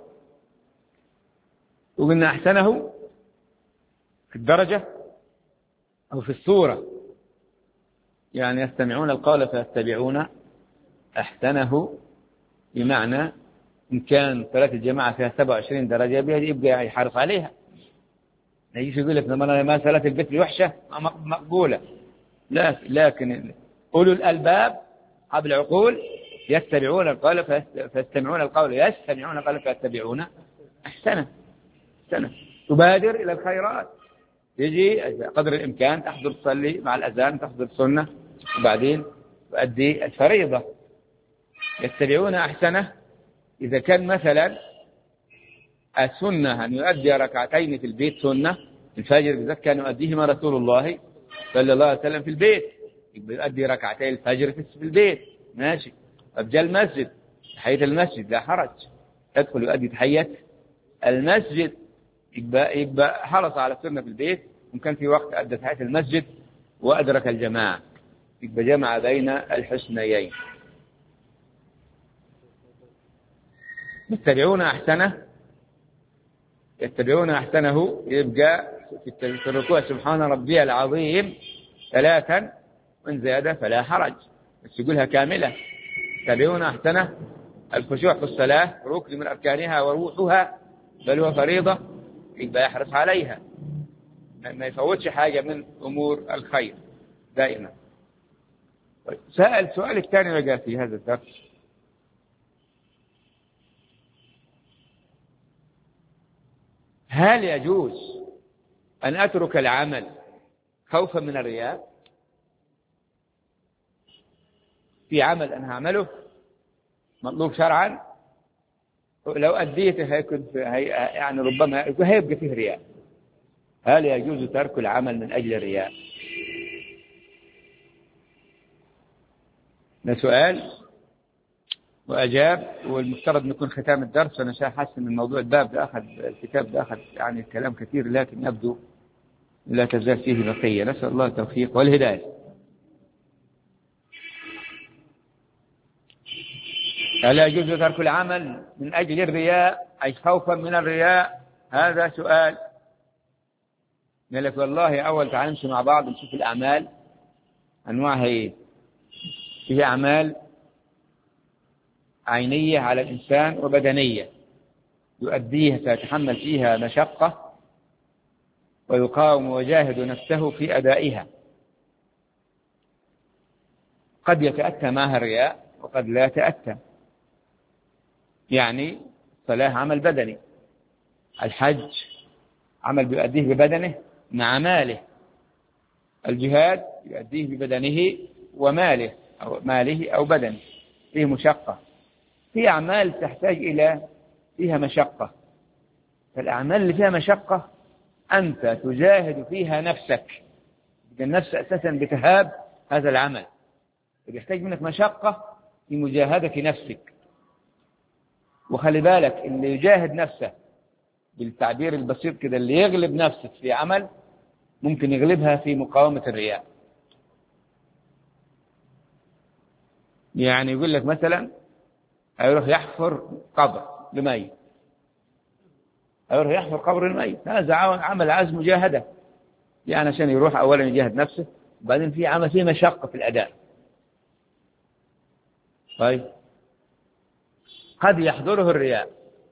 وقلنا أحسنه في الدرجة أو في الصورة، يعني يستمعون القول فيتبعون أحسنه، بمعنى إن كان صلاة الجماعة فيها 27 درجة يبقى يحرص عليها. ما يجيش يقول لك ما صلاة البيت وحشة مقبولة. لكن أولو الألباب قبل العقول يستمعون القول فيستمعون القول يستمعون القول فيتبعون أحسنه. تبادر إلى الخيرات، يجي قدر الإمكان تحضر تصلي مع الأذان، تحضر السنة، وبعدين تؤدي الفريضة. يتبعون أحسنه. إذا كان مثلا السنة أن يؤدي ركعتين في البيت، سنة الفجر بالذات كان يؤديهما رسول الله صلى الله عليه وسلم في البيت، يبقى يؤدي ركعتين الفجر في البيت، ماشي. أبجى المسجد، تحية المسجد لا حرج، يدخل يؤدي تحية المسجد، يبقى حرص على السنة في البيت، وكان في وقت أدى تحية المسجد وأدرك الجماعة، يبقى جمع بين الحسنيين. يتبعون أحسنه، يبقى في الركوع سبحان ربي العظيم 3 وإن زيادة فلا حرج، بس يقولها كاملة. يتبعون أحسنه. الخشوع في الصلاة ركن من أركانها وروحها، بل هو فريضة، يبقى يحرص عليها، ما يفوتش حاجة من أمور الخير دائما. سأل سؤال الثاني بقى في هذا الدرس: هل يجوز أن أترك العمل خوفا من الرياء؟ في عمل أنا هعمله مطلوب شرعا، لو أديته هيكون يعني ربما هيبقى فيه رياء، هل يجوز ترك العمل من أجل الرياء؟ ده سؤال وأجاب، والمفترض نكون ختام الدرس. أنا حاسس إن الموضوع الكتاب ده أخذ يعني الكلام كثير، لكن يبدو لا تزال فيه بقية. نسأل الله التوفيق والهداية. هل يجوز ترك العمل من أجل الرياء أي خوفا من الرياء؟ هذا سؤال. قال لك والله أول تعال نمشي مع بعض نشوف الأعمال أنواعها إيه. فيها أعمال عينية على الإنسان وبدنية يؤديها، فيتحمل فيها مشقة ويقاوم ويجاهد نفسه في أدائها، قد يتأتى معها الرياء وقد لا يتأتى. يعني الصلاة عمل بدني، الحج عمل بيؤديه ببدنه مع ماله، الجهاد يؤديه ببدنه وماله أو ماله أو بدنه، فيه مشقة. في أعمال تحتاج إلى فيها مشقة، فالأعمال اللي فيها مشقة أنت تجاهد فيها نفسك، النفس أساسا بتهاب هذا العمل، يحتاج منك مشقة في مجاهدة نفسك. وخلي بالك اللي يجاهد نفسه بالتعبير البسيط كده، اللي يغلب نفسك في عمل ممكن يغلبها في مقاومة الرياء. يعني يقول لك مثلا هيروح يحفر قبر لميت، هيروح يحفر قبر الميت، هذا عمل عايز مجاهدة، يعني عشان يروح أولا يجاهد نفسه، وبعدين في عمل فيه مشقة في الأداء. طيب قد يحضره الرياء.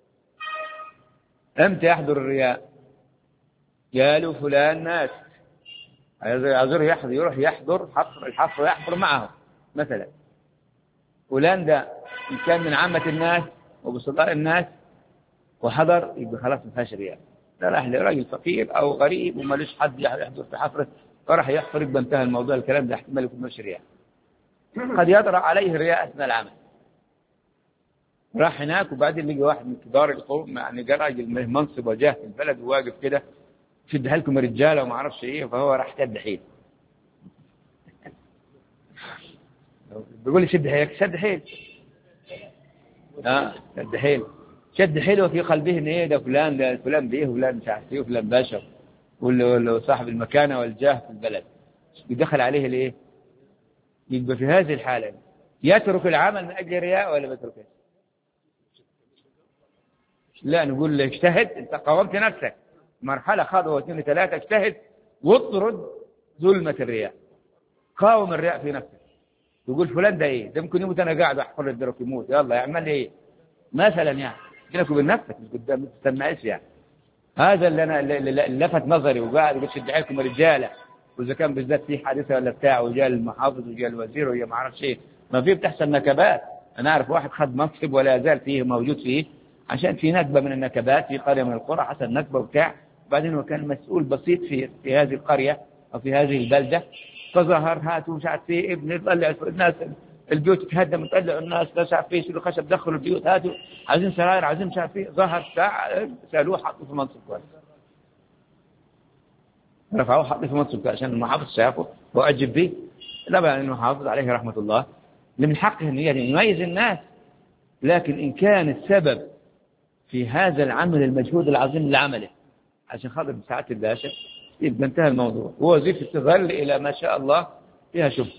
امتى يحضر الرياء؟ قالوا فلان ناس يعذر يحضر، يروح يحضر الحفر يحضر معه مثلا. فلان ده إن كان من عامة الناس وبسطاء الناس وحضر، يبقى خلاص ما فيهاش رياء. لا راح لراجل فقير أو غريب ومالوش حد يحضر في حفره فراح يحفر، يبقى انتهى الموضوع. الكلام ده احتمال يكون مش رياء. قد يطرأ عليه الرياء أثناء العمل. راح هناك وبعدين لقي واحد من كبار القوم، يعني جاء راجل منصب وجاه في البلد وواقف كده، شدها لكم رجاله وما اعرفش ايه، فهو راح شد حيل. بيقول لي شد حيلك، شد حيل. شد حيل، شد حيل، وفي قلبه ان ايه ده فلان، ده فلان بايه، وفلان مش عارف ايه، وفلان باشا وصاحب المكانه والجاه في البلد. يدخل عليه الايه؟ يبقى في هذه الحاله يترك العمل من اجل رياء ولا بيتركه؟ لا، نقول له اجتهد. انت قاومت نفسك مرحله، خطوه واثنين وثلاثه، اجتهد واطرد ظلمه الرياء. قاوم الرياء في نفسك. تقول فلان ده ايه، ده ممكن يموت انا قاعد احفر الدرك يموت، يلا يعمل لي ايه مثلا، يعني بينك وبين نفسك مش قدام، ما تسمعش يعني. هذا اللي انا اللي لفت نظري، وقاعد يقول شد حيلكم رجاله، واذا كان بالذات في حادثه ولا بتاع وجاء المحافظ وجاء الوزير وجاء ما اعرفش ايه، ما في بتحصل نكبات. انا اعرف واحد خد منصب ولا يزال فيه موجود فيه عشان في نكبه من النكبات في قريه من القرى، حصل نكبه وبتاع، وبعدين هو كان مسؤول بسيط في هذه القريه او في هذه البلده، فظهر هاتوا مش عارف ايه، ابن يطلع الناس البيوت تتهدم، يطلع الناس مش عارف ايه، يشيلوا خشب دخلوا البيوت، هاتوا عايزين سراير، عايزين مش عارف ايه، ظهر سالوه حطوا في منصب كويس، رفعوه حطوا في منصب عشان المحافظ شافه واجب به. لا بقى المحافظ عليه رحمه الله اللي من حقه ان يميز الناس، لكن ان كان السبب في هذا العمل المجهود العظيم اللي عمله عشان خاطر ساعات الباشا، يبقى انتهى الموضوع، ووظيفه تظل الى ما شاء الله فيها شبهه.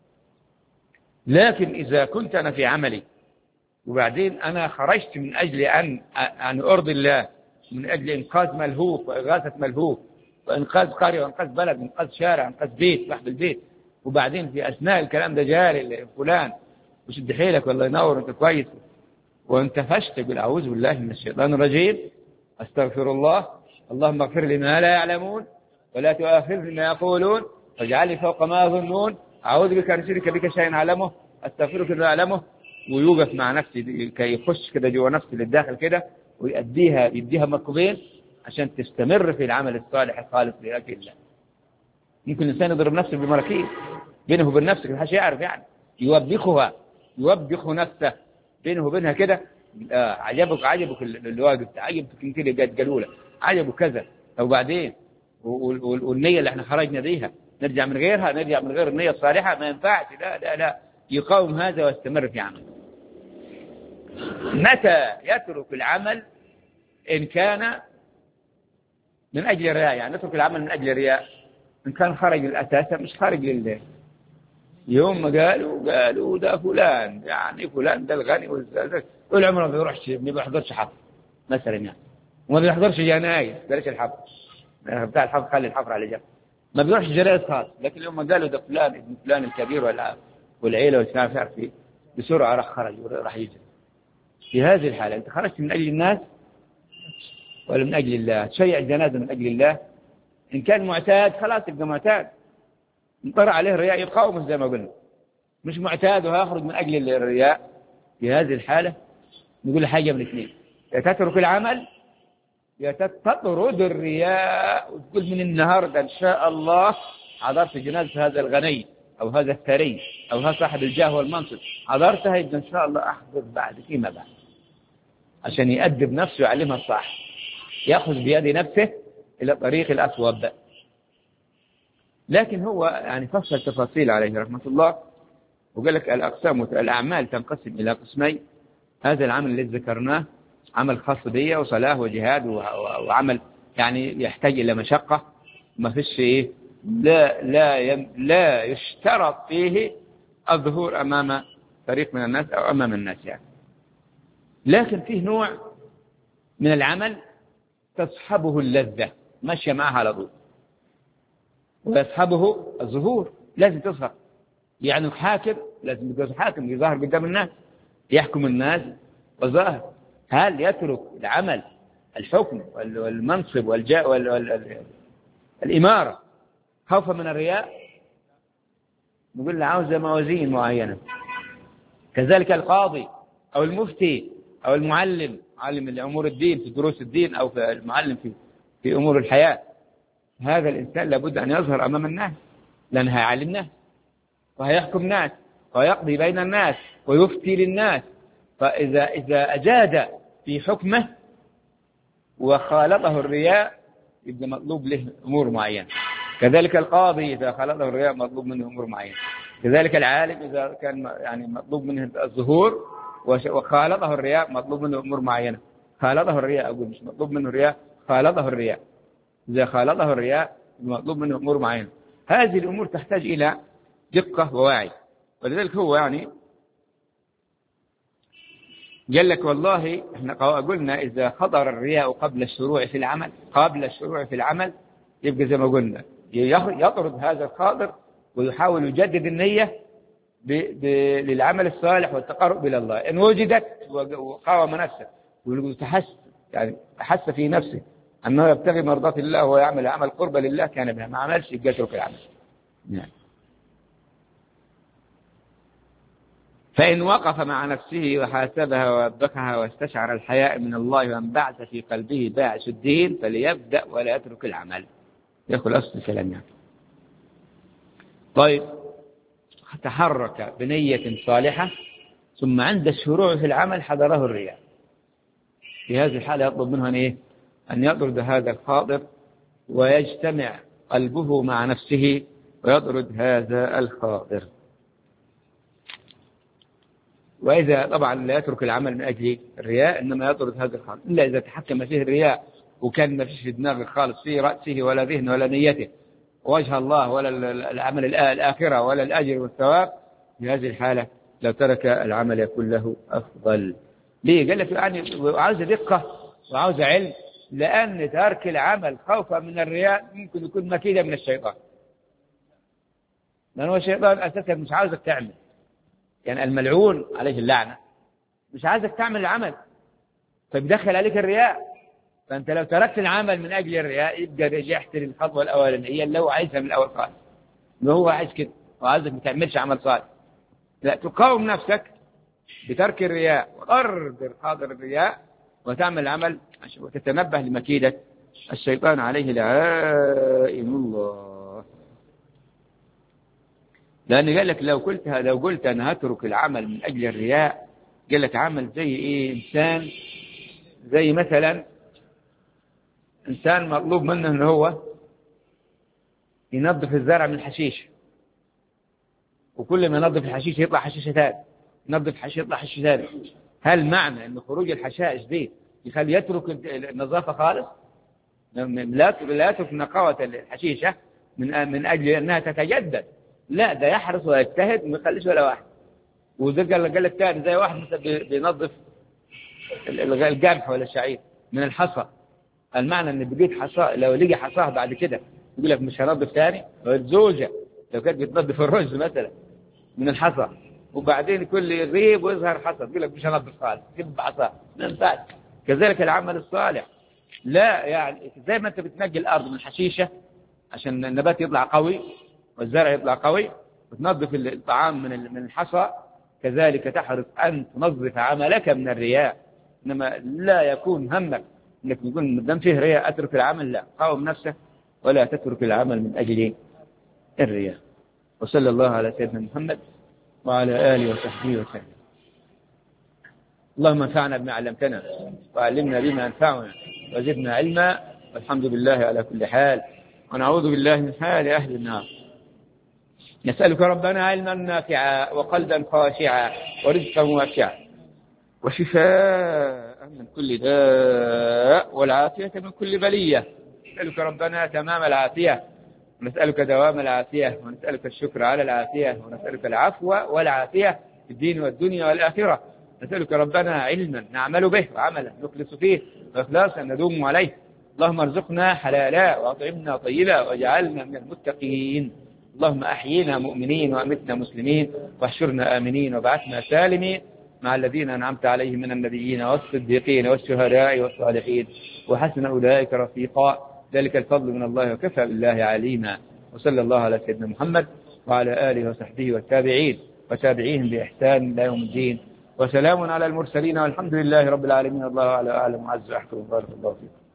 لكن اذا كنت انا في عملي وبعدين انا خرجت من اجل ان ارضي الله، من اجل انقاذ ملهوف واغاثه ملهوف وانقاذ قريه وانقاذ بلد وانقاذ شارع وانقاذ بيت واحد البيت، وبعدين في اثناء الكلام ده جاري فلان وشد حيلك والله ينور انت كويس، وانت فشت تقول اعوذ بالله من الشيطان الرجيم، استغفر الله، اللهم اغفر لي ما لا يعلمون ولا تؤاخذني ما يقولون واجعل لي فوق ما يظنون، اعوذ بك ان اشرك بك شيئا اعلمه استغفرك لا اعلمه، ويوقف مع نفسي كي يخش كده جوا نفسي للداخل كده يديها مكوبين عشان تستمر في العمل الصالح الخالص لأجل الله. ممكن الإنسان يضرب نفسه بمراكيب بينه وبين نفسه ما حدش يعرف، يعني يوبخ نفسه بينه وبينها كده. عجبك اللي واقف، عجبك كده قالوا له عجبك كذا، وبعدين والنية اللي احنا خرجنا بيها نرجع من غيرها، نرجع من غير النية الصالحة ما ينفعش. لا لا لا، يقاوم هذا ويستمر في عمله. متى يترك العمل؟ إن كان من أجل الرياء، يعني نترك العمل من أجل الرياء. إن كان خرج الأساس مش خارج لله، يوم ما قالوا ده فلان، يعني فلان ده الغني والزازك، طول عمره ما بيحضرش حفر مثلا، يعني وما بيحضرش جنايز، بلاش الحفر بتاع الحفر، خلي الحفر على جنب، ما بيروحش جنايز خاص. لكن يوم ما قالوا ده فلان ابن فلان الكبير والعيلة والشعب مش عارف ايه، بسرعة راح خرج وراح يجري. في هذه الحالة أنت خرجت من أجل الناس ولا من أجل الله؟ تشيع الجنازة من أجل الله. إن كان معتاد خلاص يبقى معتاد، انطرح عليه الرياء يقاومه زي ما قلنا. مش معتاد وهيخرج من أجل الرياء، في هذه الحالة نقول حاجة من اثنين: يا تترك العمل يا تطرد الرياء، وتقول من النهاردة إن شاء الله حضرت جنازة هذا الغني أو هذا الثري أو هذا صاحب الجاه والمنصب، حضرتها، يبقى إن شاء الله أحضر بعد فيما بعد، عشان يأدب نفسه ويعلمها الصح، يأخذ بيد نفسه إلى طريق الأصوب. لكن هو يعني فصل تفاصيل عليه رحمة الله، وقال لك الأقسام الأعمال تنقسم إلى قسمين. هذا العمل الذي ذكرناه عمل خاص بيه وصلاة وجهاد وعمل يعني يحتاج إلى مشقة، ما فيش إيه، لا يشترط فيه الظهور أمام فريق من الناس أو أمام الناس يعني. لكن فيه نوع من العمل تصحبه اللذة، ماشية معها على طول. ويصحبه الظهور، لازم تظهر. يعني حاكم لازم يكون حاكم يظهر قدام الناس، يحكم الناس وظاهر. هل يترك العمل الحكم والمنصب والإمارة خوفا من الرياء؟ نقول له عاوزة موازين معينة. كذلك القاضي أو المفتي أو المعلم، معلم لأمور الدين في دروس الدين، أو في المعلم في أمور الحياة. هذا الإنسان لابد أن يظهر أمام الناس، لأنه هيعلم الناس وهيحكم الناس ويقضي بين الناس ويفتي للناس. فإذا أجاد في حكمه وخالطه الرياء يبقى مطلوب له أمور معينة. كذلك القاضي إذا خالطه الرياء مطلوب منه أمور معينة. كذلك العالم إذا كان يعني مطلوب منه الظهور وخالطه الرياء مطلوب منه أمور معينة. خالطه الرياء، أقول مش مطلوب منه الرياء، خالطه الرياء. إذا خالطه الرياء مطلوب منه أمور معينة. هذه الأمور تحتاج إلى دقة ووعي. ولذلك هو يعني قال لك والله احنا قلنا إذا خطر الرياء قبل الشروع في العمل يبقى زي ما قلنا يطرد هذا الخاطر ويحاول يجدد النية للعمل الصالح والتقرب إلى الله. إن وجدت وقاوم نفسه أحس في نفسه أنه يبتغي مرضات الله ويعمل عمل قرب لله كان بها، ما عملش يبقى يترك العمل. نعم. فإن وقف مع نفسه وحاسبها ووبخها واستشعر الحياء من الله وانبعث في قلبه باعث الدين فليبدأ ولا يترك العمل. يأخذ أصل الكلام يعني. طيب، تحرك بنية صالحة ثم عند الشروع في العمل حضره الرياء، في هذه الحالة يطلب منه أن يطرد هذا الخاطر ويجتمع قلبه مع نفسه ويطرد هذا الخاطر. وإذا طبعا لا يترك العمل من أجل الرياء، إنما يطرد هذا الخاطر إلا إذا تحكم فيه الرياء وكان ما فيش في دماغه خالص في رأسه ولا ذهنه ولا نيته وجه الله ولا العمل الآخرة ولا الأجر والثواب. في هذه الحالة لو ترك العمل يكون له أفضل. ليه؟ قال لك يعني وعاوز دقة وعاوز علم، لأن ترك العمل خوفا من الرياء ممكن يكون مكيدة من الشيطان، لأنه الشيطان أساسا مش عاوزك تعمل. يعني الملعون عليه اللعنة مش عايزك تعمل العمل فبيدخل عليك الرياء. فأنت لو تركت العمل من أجل الرياء يبقى رجعت للخطوة الأولانية اللي هو عايزها من الأول خالص، اللي هو عايز كده وعايزك ما تعملش عمل صالح. لا، تقاوم نفسك بترك الرياء وطرد حاضر الرياء وتعمل العمل وتتنبه لمكيدة الشيطان عليه لعائم الله. لأن قال لك لو قلت أنا هترك العمل من أجل الرياء، قال لك عمل زي إيه؟ إنسان زي مثلا إنسان مطلوب منه أنه هو ينظف الزرع من الحشيش، وكل ما ينظف الحشيش يطلع حشيشة ثاني، ينظف الحشيش يطلع حشيشة ثاني. هل معنى أن خروج الحشائش دي يخلي يترك النظافة خالص؟ لا يترك نقاوة الحشيشة من أجل أنها تتجدد، لا، ده يحرص ويجتهد وما يخليش ولا واحد. وذلك قال لك ثاني زي واحد مثلا بينظف القمح ولا الشعير من الحصى. المعنى ان بقيت حصى لو لقي حصاه بعد كده يقول لك مش هنظف ثاني. الزوجة لو كانت بتنظف الرز مثلا من الحصى وبعدين كل يغيب ويظهر حصى تقول لك مش هنظف خالص جيب حصاه، ما ينفعش. كذلك العمل الصالح، لا يعني زي ما انت بتنقي الارض من الحشيشه عشان النبات يطلع قوي والزرع يطلع قوي وتنظف الطعام من الحصى، كذلك تحرص أن تنظف عملك من الرياء. إنما لا يكون همك إنك يكون دم فيه رياء أترك العمل، لا، قاوم نفسك ولا تترك العمل من أجل الرياء. وصلى الله على سيدنا محمد وعلى آله وصحبه وسلم. اللهم انفعنا بما علمتنا وعلمنا بما ينفعنا وزدنا علما، والحمد لله على كل حال، ونعوذ بالله من حال أهل النار. نسألك ربنا علما نافعا وقلبا خاشعا ورزقا واسعا وشفاء من كل داء والعافية من كل بلية. نسألك ربنا تمام العافية، ونسألك دوام العافية، ونسألك الشكر على العافية، ونسألك العفو والعافية في الدين والدنيا والآخرة. نسألك ربنا علما نعمل به وعملا نخلص فيه وإخلاصا ندوم عليه، اللهم ارزقنا حلالا وأطعمنا طيبا واجعلنا من المتقين. اللهم أحيينا مؤمنين وأمتنا مسلمين واحشرنا آمنين وابعثنا سالمين مع الذين أنعمت عليهم من النبيين والصديقين والشهداء والصالحين وحسن أولئك رفيقا. ذلك الفضل من الله وكفى بالله عليما. وصلى الله على سيدنا محمد وعلى آله وصحبه والتابعين وتابعيهم بإحسان إلى يوم الدين. وسلام على المرسلين والحمد لله رب العالمين. الله أعلم وأعز وأحكم. بارك الله فيكم.